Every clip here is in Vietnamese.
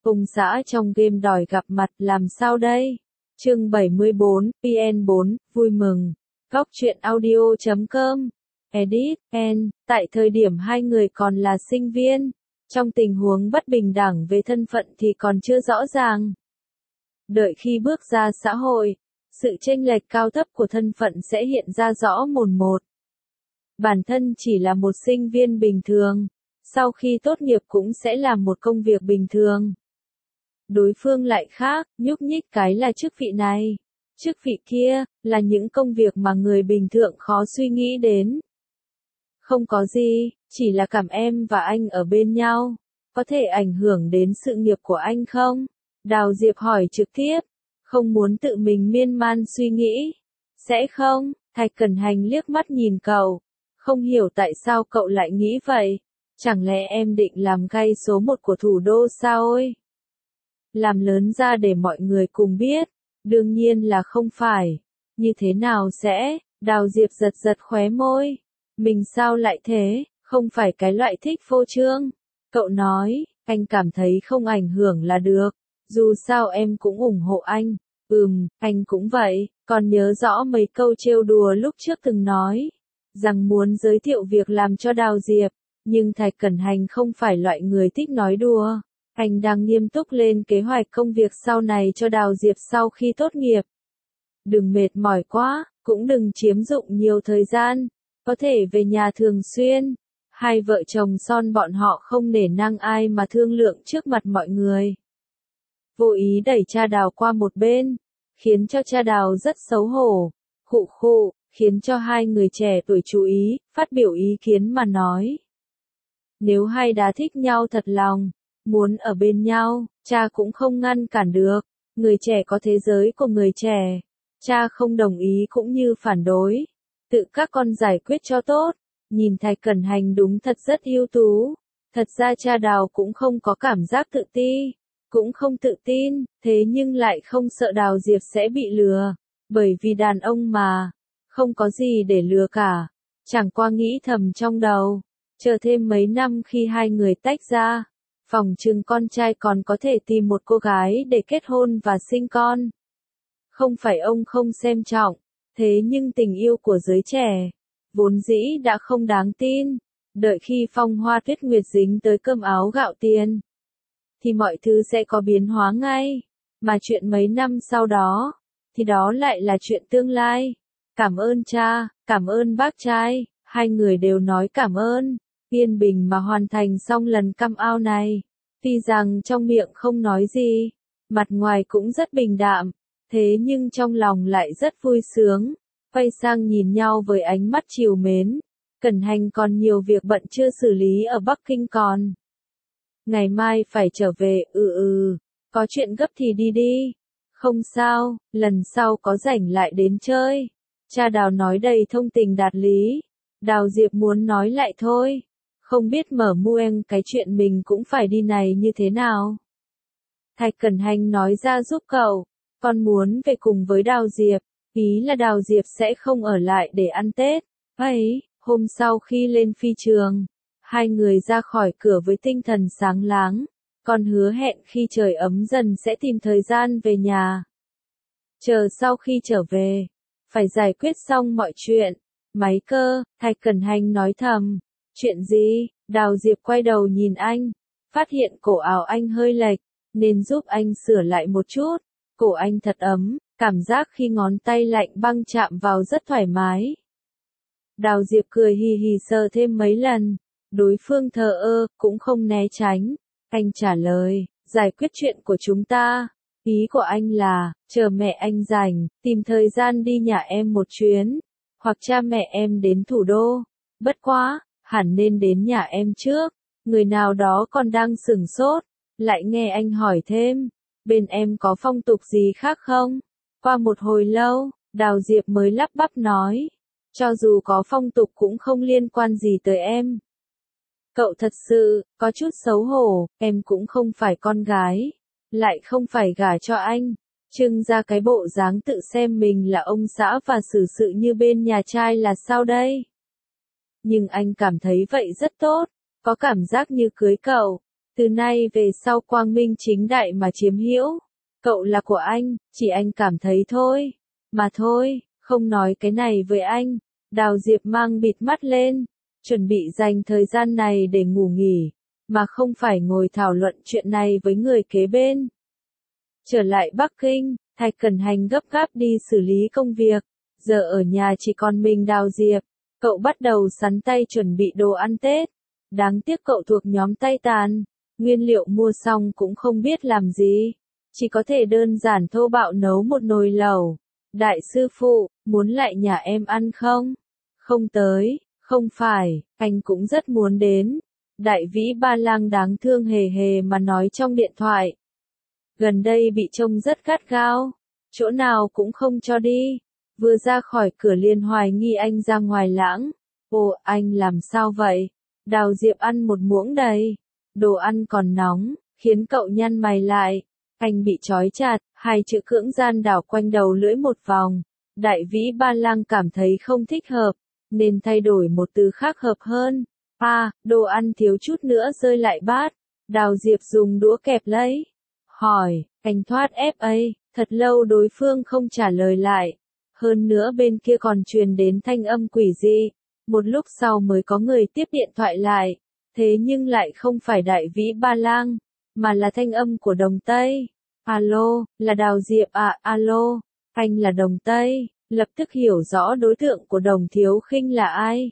Ông xã trong game đòi gặp mặt làm sao đây? Chương 74, PN4, vui mừng. Góc truyện audio.com. Edit, N. Tại thời điểm hai người còn là sinh viên, trong tình huống bất bình đẳng về thân phận thì còn chưa rõ ràng. Đợi khi bước ra xã hội, sự chênh lệch cao thấp của thân phận sẽ hiện ra rõ mồn một. Bản thân chỉ là một sinh viên bình thường, sau khi tốt nghiệp cũng sẽ làm một công việc bình thường. Đối phương lại khác, nhúc nhích cái là chức vị này, chức vị kia, là những công việc mà người bình thường khó suy nghĩ đến. Không có gì, chỉ là cảm em và anh ở bên nhau, có thể ảnh hưởng đến sự nghiệp của anh không? Đào Diệp hỏi trực tiếp, không muốn tự mình miên man suy nghĩ. Sẽ không? Thạch Cẩn Hành liếc mắt nhìn cậu, không hiểu tại sao cậu lại nghĩ vậy. Chẳng lẽ em định làm gai số 1 của thủ đô sao ôi? Làm lớn ra để mọi người cùng biết, đương nhiên là không phải. Như thế nào sẽ? Đào Diệp giật giật khóe môi. Mình sao lại thế, không phải cái loại thích phô trương. Cậu nói, anh cảm thấy không ảnh hưởng là được, dù sao em cũng ủng hộ anh. Anh cũng vậy, còn nhớ rõ mấy câu trêu đùa lúc trước từng nói, rằng muốn giới thiệu việc làm cho Đào Diệp, nhưng Thạch Cẩn Hành không phải loại người thích nói đùa. Anh đang nghiêm túc lên kế hoạch công việc sau này cho Đào Diệp sau khi tốt nghiệp. Đừng mệt mỏi quá, cũng đừng chiếm dụng nhiều thời gian, có thể về nhà thường xuyên. Hai vợ chồng son bọn họ không nể nang ai mà thương lượng trước mặt mọi người. Vô ý đẩy cha Đào qua một bên, khiến cho cha Đào rất xấu hổ, khụ, khiến cho hai người trẻ tuổi chú ý, phát biểu ý kiến mà nói. Nếu hai đã thích nhau thật lòng, muốn ở bên nhau, cha cũng không ngăn cản được, người trẻ có thế giới của người trẻ, cha không đồng ý cũng như phản đối, tự các con giải quyết cho tốt. Nhìn Thạch Cẩn Hành đúng thật rất ưu tú, thật ra cha Đào cũng không có cảm giác tự ti, cũng không tự tin, thế nhưng lại không sợ Đào Diệp sẽ bị lừa, bởi vì đàn ông mà, không có gì để lừa cả, chẳng qua nghĩ thầm trong đầu, chờ thêm mấy năm khi hai người tách ra, phỏng chừng con trai còn có thể tìm một cô gái để kết hôn và sinh con. Không phải ông không xem trọng, thế nhưng tình yêu của giới trẻ, vốn dĩ đã không đáng tin, đợi khi phong hoa tuyết nguyệt dính tới cơm áo gạo tiền, thì mọi thứ sẽ có biến hóa ngay, mà chuyện mấy năm sau đó, thì đó lại là chuyện tương lai. Cảm ơn cha, cảm ơn bác trai, hai người đều nói cảm ơn, yên bình mà hoàn thành xong lần căm ao này. Tuy rằng trong miệng không nói gì, mặt ngoài cũng rất bình đạm, thế nhưng trong lòng lại rất vui sướng, quay sang nhìn nhau với ánh mắt trìu mến. Cẩn Hành còn nhiều việc bận chưa xử lý ở Bắc Kinh còn. Ngày mai phải trở về, có chuyện gấp thì đi đi. Không sao, lần sau có rảnh lại đến chơi. Cha Đào nói đầy thông tình đạt lý. Đào Diệp muốn nói lại thôi. Không biết mở mueng cái chuyện mình cũng phải đi này như thế nào. Thạch Cẩn Hành nói ra giúp cậu. Con muốn về cùng với Đào Diệp. Ý là Đào Diệp sẽ không ở lại để ăn Tết. Ấy, hôm sau khi lên phi trường, hai người ra khỏi cửa với tinh thần sáng láng. Con hứa hẹn khi trời ấm dần sẽ tìm thời gian về nhà. Chờ sau khi trở về, phải giải quyết xong mọi chuyện. Máy cơ, Thạch Cẩn Hành nói thầm. Chuyện gì? Đào Diệp quay đầu nhìn anh, phát hiện cổ áo anh hơi lệch, nên giúp anh sửa lại một chút. Cổ anh thật ấm, cảm giác khi ngón tay lạnh băng chạm vào rất thoải mái. Đào Diệp cười hì hì sờ thêm mấy lần, đối phương thờ ơ, cũng không né tránh. Anh trả lời, giải quyết chuyện của chúng ta. Ý của anh là, chờ mẹ anh rảnh, tìm thời gian đi nhà em một chuyến, hoặc cha mẹ em đến thủ đô. Bất quá, hẳn nên đến nhà em trước. Người nào đó còn đang sửng sốt, lại nghe anh hỏi thêm, bên em có phong tục gì khác không? Qua một hồi lâu, Đào Diệp mới lắp bắp nói, cho dù có phong tục cũng không liên quan gì tới em. Cậu thật sự, có chút xấu hổ, em cũng không phải con gái, lại không phải gả cho anh, trưng ra cái bộ dáng tự xem mình là ông xã và xử sự như bên nhà trai là sao đây? Nhưng anh cảm thấy vậy rất tốt, có cảm giác như cưới cậu, Từ nay về sau quang minh chính đại mà chiếm hữu. Cậu là của anh, chỉ anh cảm thấy thôi. Mà thôi, không nói cái này với anh. Đào Diệp mang bịt mắt lên, chuẩn bị dành thời gian này để ngủ nghỉ, mà không phải ngồi thảo luận chuyện này với người kế bên. Trở lại Bắc Kinh, Thạch Cẩn Hành gấp gáp đi xử lý công việc. Giờ ở nhà chỉ còn mình Đào Diệp. Cậu bắt đầu sắn tay chuẩn bị đồ ăn Tết. Đáng tiếc cậu thuộc nhóm tay tàn. Nguyên liệu mua xong cũng không biết làm gì. Chỉ có thể đơn giản thô bạo nấu một nồi lẩu. Đại sư phụ, muốn lại nhà em ăn không? Không tới, không phải, anh cũng rất muốn đến. Đại vĩ ba lang đáng thương hề hề mà nói trong điện thoại. Gần đây bị trông rất gắt gao, chỗ nào cũng không cho đi. Vừa ra khỏi cửa liền hoài nghi anh ra ngoài lãng. Ồ, anh làm sao vậy? Đào Diệp ăn một muỗng đầy. Đồ ăn còn nóng, khiến cậu nhăn mày lại. Anh bị trói chặt, hai chữ cưỡng gian đảo quanh đầu lưỡi một vòng. Đại vĩ ba lang cảm thấy không thích hợp, nên thay đổi một từ khác hợp hơn. Đồ ăn thiếu chút nữa rơi lại bát. Đào Diệp dùng đũa kẹp lấy. Hỏi, anh thoát FA, thật lâu đối phương không trả lời lại. Hơn nữa bên kia còn truyền đến thanh âm quỷ dị. Một lúc sau mới có người tiếp điện thoại lại. Thế nhưng lại không phải đại vĩ ba lang, mà là thanh âm của Đồng Tây. Alo, là Đào Diệp à, alo, anh là Đồng Tây, lập tức hiểu rõ đối tượng của Đồng Thiếu Khinh là ai.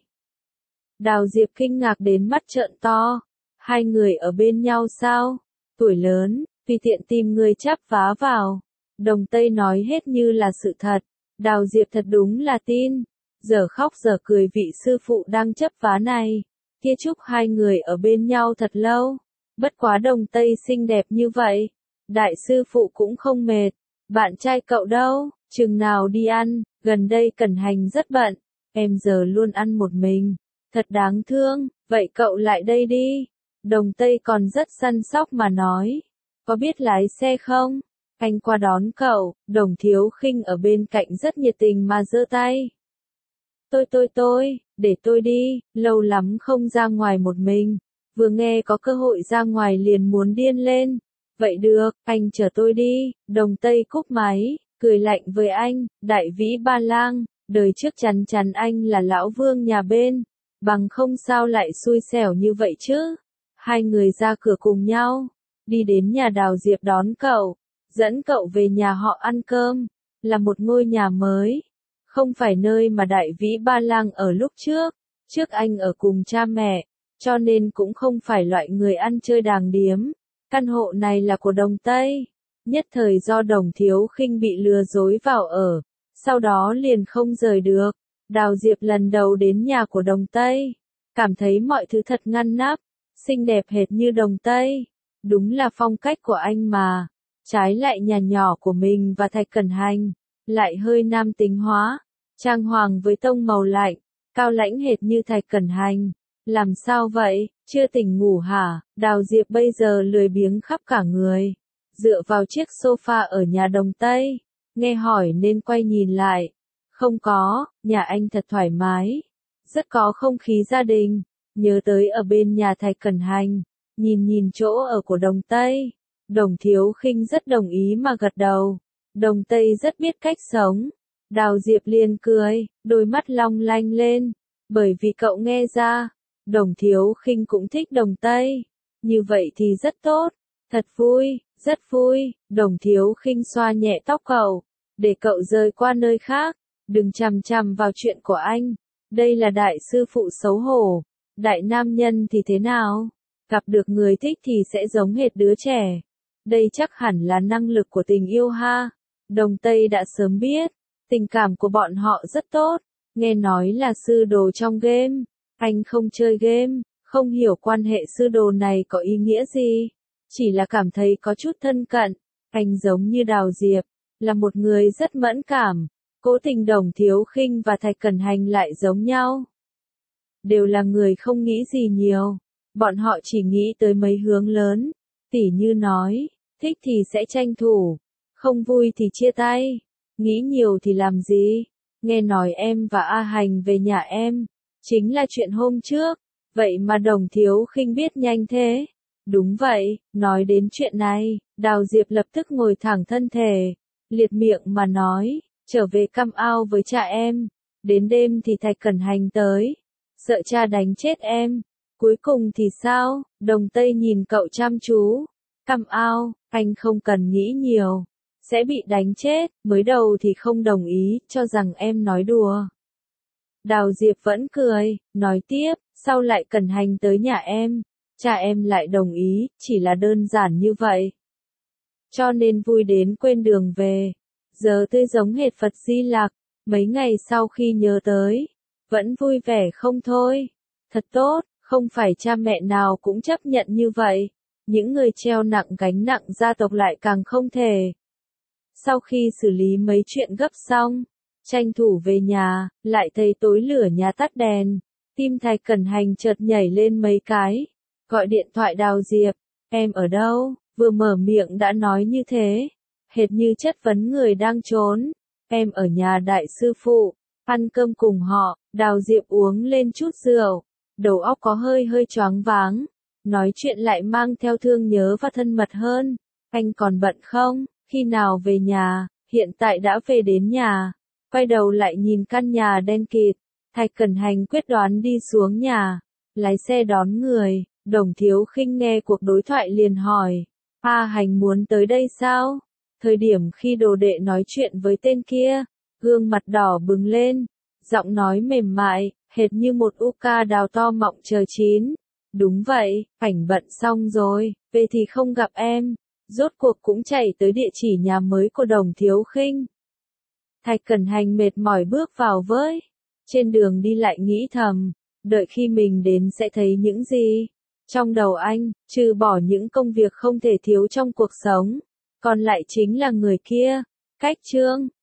Đào Diệp kinh ngạc đến mắt trợn to. Hai người ở bên nhau sao? Tuổi lớn, vì tiện tìm người chắp vá vào. Đồng Tây nói hết như là sự thật. Đào Diệp thật đúng là tin. Giờ khóc giờ cười vị sư phụ đang chấp vá này. Kia chúc hai người ở bên nhau thật lâu. Bất quá Đồng Tây xinh đẹp như vậy. Đại sư phụ cũng không mệt. Bạn trai cậu đâu? Chừng nào đi ăn? Gần đây Cẩn Hành rất bận. Em giờ luôn ăn một mình. Thật đáng thương. Vậy cậu lại đây đi. Đồng Tây còn rất săn sóc mà nói. Có biết lái xe không? Anh qua đón cậu. Đồng Thiếu Khinh ở bên cạnh rất nhiệt tình mà giơ tay. Tôi, để tôi đi, lâu lắm không ra ngoài một mình. Vừa nghe có cơ hội ra ngoài liền muốn điên lên. Vậy được, anh chở tôi đi. Đồng Tây cúp máy, cười lạnh với anh. Đại vĩ ba lang, đời trước chắn chắn anh là lão vương nhà bên. Bằng không sao lại xui xẻo như vậy chứ. Hai người ra cửa cùng nhau. Đi đến nhà Đào Diệp đón cậu. Dẫn cậu về nhà họ ăn cơm. Là một ngôi nhà mới. Không phải nơi mà đại vĩ ba lang ở lúc trước. Trước anh ở cùng cha mẹ. Cho nên cũng không phải loại người ăn chơi đàng điếm. Căn hộ này là của Đồng Tây. Nhất thời do Đồng Thiếu Khinh bị lừa dối vào ở. Sau đó liền không rời được. Đào Diệp lần đầu đến nhà của Đồng Tây. Cảm thấy mọi thứ thật ngăn nắp. Xinh đẹp hệt như Đồng Tây. Đúng là phong cách của anh mà. Trái lại nhà nhỏ của mình và Thạch Cẩn Hành. Lại hơi nam tính hóa. Trang hoàng với tông màu lạnh. Cao lãnh hệt như Thạch Cẩn Hành. Làm sao vậy, chưa tỉnh ngủ hả? Đào Diệp bây giờ lười biếng khắp cả người. Dựa vào chiếc sofa ở nhà Đồng Tây. Nghe hỏi nên quay nhìn lại. Không có, nhà anh thật thoải mái. Rất có không khí gia đình. Nhớ tới ở bên nhà Thạch Cẩn Hành. Nhìn chỗ ở của Đồng Tây. Đồng Thiếu Khinh rất đồng ý mà gật đầu. Đồng Tây rất biết cách sống. Đào Diệp liền cười, đôi mắt long lanh lên. Bởi vì cậu nghe ra. Đồng Thiếu Khinh cũng thích Đồng Tây. Như vậy thì rất tốt. Thật vui, rất vui. Đồng Thiếu Khinh xoa nhẹ tóc cậu. Để cậu rời qua nơi khác. Đừng chằm chằm vào chuyện của anh. Đây là đại sư phụ xấu hổ. Đại nam nhân thì thế nào? Gặp được người thích thì sẽ giống hệt đứa trẻ. Đây chắc hẳn là năng lực của tình yêu ha. Đồng Tây đã sớm biết. Tình cảm của bọn họ rất tốt. Nghe nói là sư đồ trong game. Anh không chơi game, không hiểu quan hệ sư đồ này có ý nghĩa gì. Chỉ là cảm thấy có chút thân cận. Anh giống như Đào Diệp, là một người rất mẫn cảm. Cố tình Đồng Thiếu Khinh và Thạch Cẩn Hành lại giống nhau. Đều là người không nghĩ gì nhiều. Bọn họ chỉ nghĩ tới mấy hướng lớn. Tỉ như nói, thích thì sẽ tranh thủ. Không vui thì chia tay. Nghĩ nhiều thì làm gì? Nghe nói em và A Hành về nhà em. Chính là chuyện hôm trước. Vậy mà Đồng Thiếu Khinh biết nhanh thế. Đúng vậy, nói đến chuyện này, Đào Diệp lập tức ngồi thẳng thân thể, liệt miệng mà nói, trở về Cam Ao với cha em, đến đêm thì Thạch Cẩn Hành tới, sợ cha đánh chết em, cuối cùng thì sao? Đồng Tây nhìn cậu chăm chú, Cam Ao, anh không cần nghĩ nhiều, sẽ bị đánh chết, mới đầu thì không đồng ý, cho rằng em nói đùa. Đào Diệp vẫn cười, nói tiếp, sau lại Cẩn Hành tới nhà em, cha em lại đồng ý, chỉ là đơn giản như vậy. Cho nên vui đến quên đường về, giờ tươi giống hệt Phật Di Lặc, mấy ngày sau khi nhớ tới, vẫn vui vẻ không thôi. Thật tốt, không phải cha mẹ nào cũng chấp nhận như vậy, những người treo nặng gánh nặng gia tộc lại càng không thể. Sau khi xử lý mấy chuyện gấp xong, tranh thủ về nhà, lại thấy tối lửa nhà tắt đèn, tim Thạch Cẩn Hành chợt nhảy lên mấy cái, gọi điện thoại Đào Diệp, em ở đâu, vừa mở miệng đã nói như thế, hệt như chất vấn người đang trốn, em ở nhà đại sư phụ, ăn cơm cùng họ, Đào Diệp uống lên chút rượu, đầu óc có hơi hơi choáng váng, nói chuyện lại mang theo thương nhớ và thân mật hơn, anh còn bận không, khi nào về nhà, hiện tại đã về đến nhà. Quay đầu lại nhìn căn nhà đen kịt, Thạch Cẩn Hành quyết đoán đi xuống nhà, lái xe đón người, Đồng Thiếu Khinh nghe cuộc đối thoại liền hỏi, A Hành muốn tới đây sao? Thời điểm khi đồ đệ nói chuyện với tên kia, gương mặt đỏ bừng lên, giọng nói mềm mại, hệt như một u ca đào to mọng chờ chín. Đúng vậy, ảnh bận xong rồi, về thì không gặp em, rốt cuộc cũng chạy tới địa chỉ nhà mới của Đồng Thiếu Khinh. Thạch Cẩn Hành mệt mỏi bước vào với. Trên đường đi lại nghĩ thầm, đợi khi mình đến sẽ thấy những gì. Trong đầu anh, trừ bỏ những công việc không thể thiếu trong cuộc sống, còn lại chính là người kia. Cách Trương,